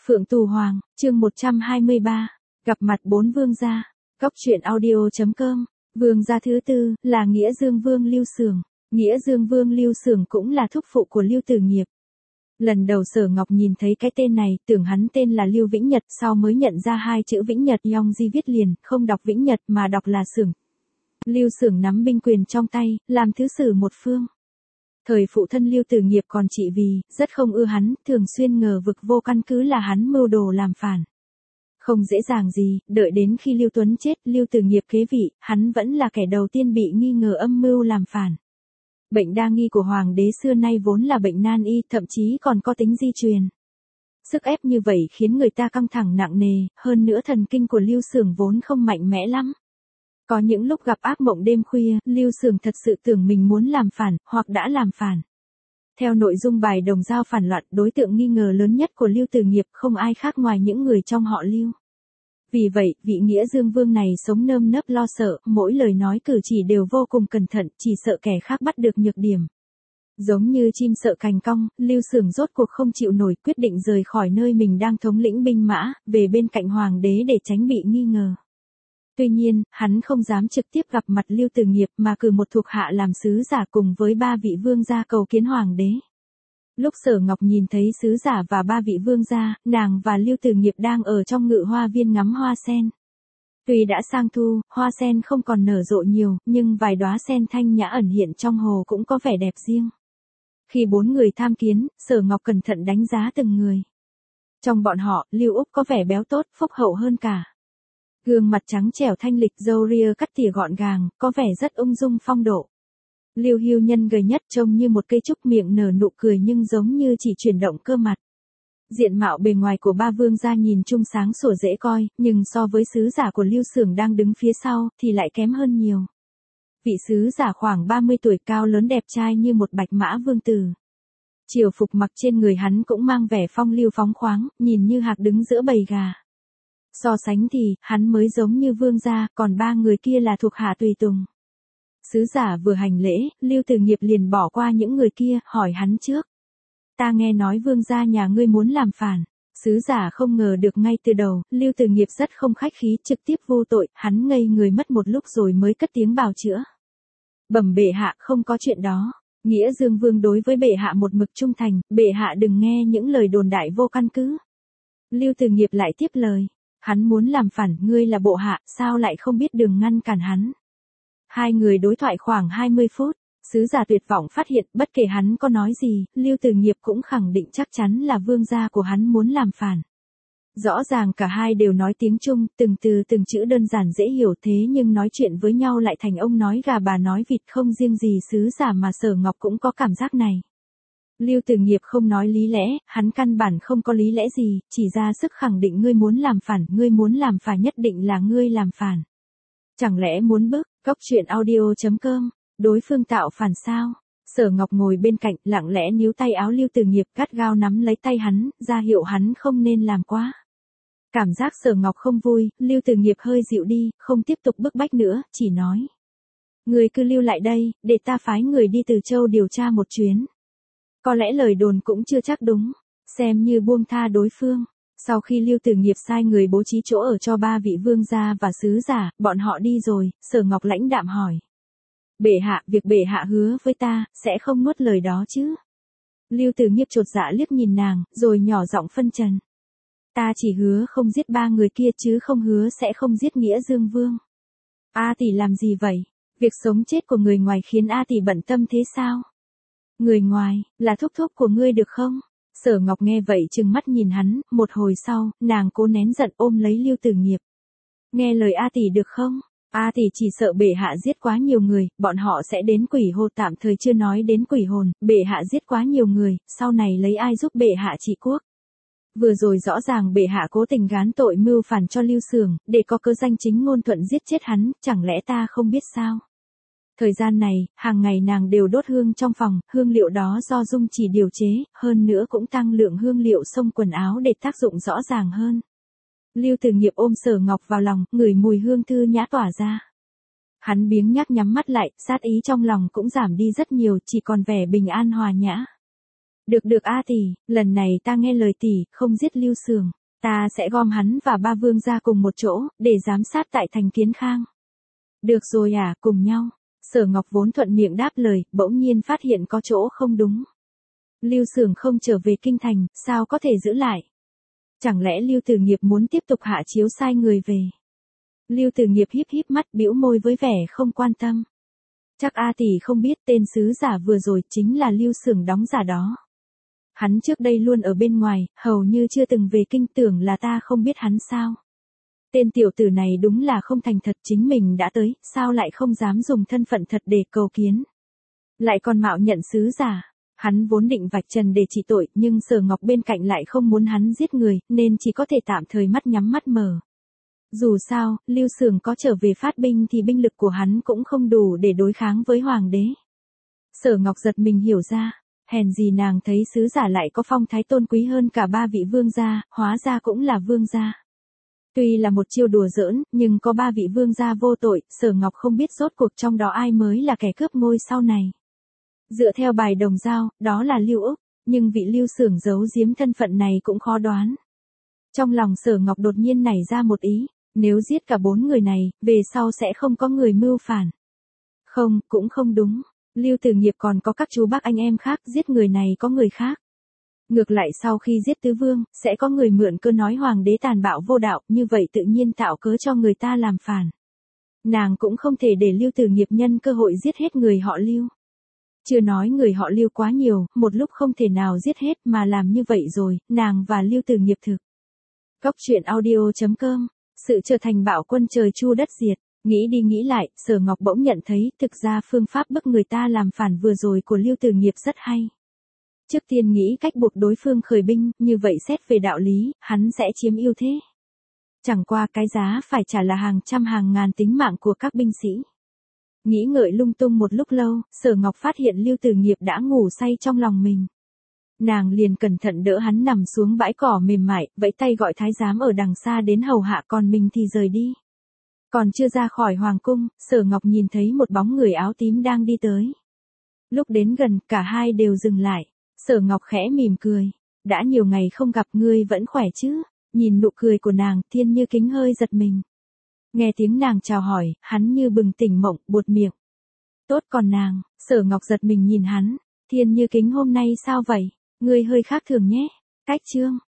Phượng Tù Hoàng, chương 123, gặp mặt bốn vương gia, góc truyện audio.com, vương gia thứ tư, là Nghĩa Dương Vương Lưu Xưởng. Nghĩa Dương Vương Lưu Xưởng cũng là thúc phụ của Lưu Tử Nghiệp. Lần đầu Sở Ngọc nhìn thấy cái tên này, tưởng hắn tên là Lưu Vĩnh Nhật, sau mới nhận ra hai chữ Vĩnh Nhật Yong Di viết liền, không đọc Vĩnh Nhật mà đọc là Xưởng. Lưu Xưởng nắm binh quyền trong tay, làm thứ sử một phương. Thời phụ thân Lưu Tử Nghiệp còn trị vì, rất không ưa hắn, thường xuyên ngờ vực vô căn cứ là hắn mưu đồ làm phản. Không dễ dàng gì, đợi đến khi Lưu Tuấn chết, Lưu Tử Nghiệp kế vị, hắn vẫn là kẻ đầu tiên bị nghi ngờ âm mưu làm phản. Bệnh đa nghi của hoàng đế xưa nay vốn là bệnh nan y, thậm chí còn có tính di truyền. Sức ép như vậy khiến người ta căng thẳng nặng nề, hơn nữa thần kinh của Lưu Xưởng vốn không mạnh mẽ lắm. Có những lúc gặp ác mộng đêm khuya, Lưu Xưởng thật sự tưởng mình muốn làm phản, hoặc đã làm phản. Theo nội dung bài đồng dao phản loạn, đối tượng nghi ngờ lớn nhất của Lưu Tử Nghiệp không ai khác ngoài những người trong họ Lưu. Vì vậy, vị Nghĩa Dương Vương này sống nơm nớp lo sợ, mỗi lời nói cử chỉ đều vô cùng cẩn thận, chỉ sợ kẻ khác bắt được nhược điểm. Giống như chim sợ cành cong, Lưu Xưởng rốt cuộc không chịu nổi, quyết định rời khỏi nơi mình đang thống lĩnh binh mã, về bên cạnh hoàng đế để tránh bị nghi ngờ. Tuy nhiên, hắn không dám trực tiếp gặp mặt Lưu Tử Nghiệp mà cử một thuộc hạ làm sứ giả cùng với ba vị vương gia cầu kiến hoàng đế. Lúc Sở Ngọc nhìn thấy sứ giả và ba vị vương gia, nàng và Lưu Tử Nghiệp đang ở trong ngự hoa viên ngắm hoa sen. Tuy đã sang thu, hoa sen không còn nở rộ nhiều, nhưng vài đóa sen thanh nhã ẩn hiện trong hồ cũng có vẻ đẹp riêng. Khi bốn người tham kiến, Sở Ngọc cẩn thận đánh giá từng người. Trong bọn họ, Lưu Úc có vẻ béo tốt, phúc hậu hơn cả. Gương mặt trắng trẻo thanh lịch, râu ria cắt tỉa gọn gàng, có vẻ rất ung dung phong độ. Lưu Hưu Nhân gầy nhất trông như một cây trúc, miệng nở nụ cười nhưng giống như chỉ chuyển động cơ mặt. Diện mạo bề ngoài của ba vương gia nhìn chung sáng sủa dễ coi, nhưng so với sứ giả của Lưu Xưởng đang đứng phía sau, thì lại kém hơn nhiều. Vị sứ giả khoảng 30 tuổi, cao lớn đẹp trai như một bạch mã vương tử. Triều phục mặc trên người hắn cũng mang vẻ phong lưu phóng khoáng, nhìn như hạc đứng giữa bầy gà. So sánh thì, hắn mới giống như vương gia, còn ba người kia là thuộc hạ tùy tùng. Sứ giả vừa hành lễ, Lưu Tử Nghiệp liền bỏ qua những người kia, hỏi hắn trước. Ta nghe nói vương gia nhà ngươi muốn làm phản. Sứ giả không ngờ được ngay từ đầu, Lưu Tử Nghiệp rất không khách khí, trực tiếp vô tội, hắn ngây người mất một lúc rồi mới cất tiếng bào chữa. Bẩm bệ hạ, không có chuyện đó. Nghĩa Dương Vương đối với bệ hạ một mực trung thành, bệ hạ đừng nghe những lời đồn đại vô căn cứ. Lưu Tử Nghiệp lại tiếp lời. Hắn muốn làm phản, ngươi là bộ hạ, sao lại không biết đường ngăn cản hắn. Hai người đối thoại khoảng 20 phút, sứ giả tuyệt vọng phát hiện bất kể hắn có nói gì, Lưu Tử Nghiệp cũng khẳng định chắc chắn là vương gia của hắn muốn làm phản. Rõ ràng cả hai đều nói tiếng Trung, từng từ từng chữ đơn giản dễ hiểu, thế nhưng nói chuyện với nhau lại thành ông nói gà bà nói vịt, không riêng gì sứ giả mà Sở Ngọc cũng có cảm giác này. Lưu Tử Nghiệp không nói lý lẽ, hắn căn bản không có lý lẽ gì, chỉ ra sức khẳng định ngươi muốn làm phản nhất định là ngươi làm phản. Chẳng lẽ muốn bức, góc truyện audio.com, đối phương tạo phản sao? Sở Ngọc ngồi bên cạnh, lặng lẽ níu tay áo Lưu Tử Nghiệp, gắt gao nắm lấy tay hắn, ra hiệu hắn không nên làm quá. Cảm giác Sở Ngọc không vui, Lưu Tử Nghiệp hơi dịu đi, không tiếp tục bức bách nữa, chỉ nói. Ngươi cứ lưu lại đây, để ta phái người đi Từ Châu điều tra một chuyến. Có lẽ lời đồn cũng chưa chắc đúng, xem như buông tha đối phương. Sau khi Lưu Tử Nghiệp sai người bố trí chỗ ở cho ba vị vương gia và sứ giả, bọn họ đi rồi, Sở Ngọc lãnh đạm hỏi. Bệ hạ, việc bệ hạ hứa với ta, sẽ không nuốt lời đó chứ? Lưu Tử Nghiệp chột dạ liếc nhìn nàng, rồi nhỏ giọng phân trần. Ta chỉ hứa không giết ba người kia chứ không hứa sẽ không giết Nghĩa Dương Vương. A tỷ làm gì vậy? Việc sống chết của người ngoài khiến A tỷ bận tâm thế sao? Người ngoài, là thúc thúc của ngươi được không? Sở Ngọc nghe vậy trừng mắt nhìn hắn, một hồi sau, nàng cố nén giận ôm lấy Lưu Tử Nghiệp. Nghe lời A tỷ được không? A tỷ chỉ sợ bệ hạ giết quá nhiều người, bọn họ sẽ đến quỷ hồ, tạm thời chưa nói đến quỷ hồn, bệ hạ giết quá nhiều người, sau này lấy ai giúp bệ hạ trị quốc? Vừa rồi rõ ràng bệ hạ cố tình gán tội mưu phản cho Lưu Xưởng, để có cơ danh chính ngôn thuận giết chết hắn, chẳng lẽ ta không biết sao? Thời gian này, hàng ngày nàng đều đốt hương trong phòng, hương liệu đó do Dung Chỉ điều chế, hơn nữa cũng tăng lượng hương liệu xông quần áo để tác dụng rõ ràng hơn. Lưu Tử Nghiệp ôm Sở Ngọc vào lòng, ngửi mùi hương thư nhã tỏa ra. Hắn biếng nhác nhắm mắt lại, sát ý trong lòng cũng giảm đi rất nhiều, chỉ còn vẻ bình an hòa nhã. Được A tỷ, lần này ta nghe lời tỷ, không giết Lưu Xưởng. Ta sẽ gom hắn và ba vương gia cùng một chỗ, để giám sát tại thành Kiến Khang. Được rồi à, cùng nhau. Sở Ngọc vốn thuận miệng đáp lời, bỗng nhiên phát hiện có chỗ không đúng. Lưu Xưởng không trở về kinh thành, sao có thể giữ lại? Chẳng lẽ Lưu Tử Nghiệp muốn tiếp tục hạ chiếu sai người về? Lưu Tử Nghiệp híp híp mắt bĩu môi với vẻ không quan tâm. Chắc A tỷ không biết tên sứ giả vừa rồi chính là Lưu Xưởng đóng giả đó. Hắn trước đây luôn ở bên ngoài, hầu như chưa từng về kinh, tưởng là ta không biết hắn sao? Tên tiểu tử này đúng là không thành thật, chính mình đã tới, sao lại không dám dùng thân phận thật để cầu kiến? Lại còn mạo nhận sứ giả. Hắn vốn định vạch trần để trị tội, nhưng Sở Ngọc bên cạnh lại không muốn hắn giết người, nên chỉ có thể tạm thời mắt nhắm mắt mở. Dù sao, Lưu Xưởng có trở về phát binh thì binh lực của hắn cũng không đủ để đối kháng với hoàng đế. Sở Ngọc giật mình hiểu ra, hèn gì nàng thấy sứ giả lại có phong thái tôn quý hơn cả ba vị vương gia, hóa ra cũng là vương gia. Tuy là một chiêu đùa giỡn, nhưng có ba vị vương gia vô tội, Sở Ngọc không biết rốt cuộc trong đó ai mới là kẻ cướp ngôi sau này. Dựa theo bài đồng dao, đó là Lưu Úc, nhưng vị Lưu Xưởng giấu giếm thân phận này cũng khó đoán. Trong lòng Sở Ngọc đột nhiên nảy ra một ý, nếu giết cả 4 người này, về sau sẽ không có người mưu phản. Không, cũng không đúng. Lưu Tử Nghiệp còn có các chú bác anh em khác, giết người này có người khác. Ngược lại sau khi giết tứ vương, sẽ có người mượn cơ nói hoàng đế tàn bạo vô đạo, như vậy tự nhiên tạo cớ cho người ta làm phản. Nàng cũng không thể để Lưu Tử Nghiệp nhân cơ hội giết hết người họ Lưu. Chưa nói người họ Lưu quá nhiều, một lúc không thể nào giết hết, mà làm như vậy rồi, nàng và Lưu Tử Nghiệp thực. Góc truyện audio.com, sự trở thành bạo quân trời chu đất diệt. Nghĩ đi nghĩ lại, Sở Ngọc bỗng nhận thấy, thực ra phương pháp bức người ta làm phản vừa rồi của Lưu Tử Nghiệp rất hay. Trước tiên nghĩ cách buộc đối phương khởi binh, như vậy xét về đạo lý, hắn sẽ chiếm ưu thế. Chẳng qua cái giá phải trả là hàng trăm hàng ngàn tính mạng của các binh sĩ. Nghĩ ngợi lung tung một lúc lâu, Sở Ngọc phát hiện Lưu Tử Nghiệp đã ngủ say trong lòng mình. Nàng liền cẩn thận đỡ hắn nằm xuống bãi cỏ mềm mại, vẫy tay gọi thái giám ở đằng xa đến hầu hạ, còn mình thì rời đi. Còn chưa ra khỏi hoàng cung, Sở Ngọc nhìn thấy một bóng người áo tím đang đi tới. Lúc đến gần, cả hai đều dừng lại. Sở Ngọc khẽ mỉm cười. Đã nhiều ngày không gặp, ngươi vẫn khỏe chứ? Nhìn nụ cười của nàng, Thiên Như Kính hơi giật mình. Nghe tiếng nàng chào hỏi, hắn như bừng tỉnh mộng, buột miệng. Tốt, còn nàng? Sở Ngọc giật mình nhìn hắn. Thiên Như Kính hôm nay sao vậy? Ngươi hơi khác thường nhé. Cách chương.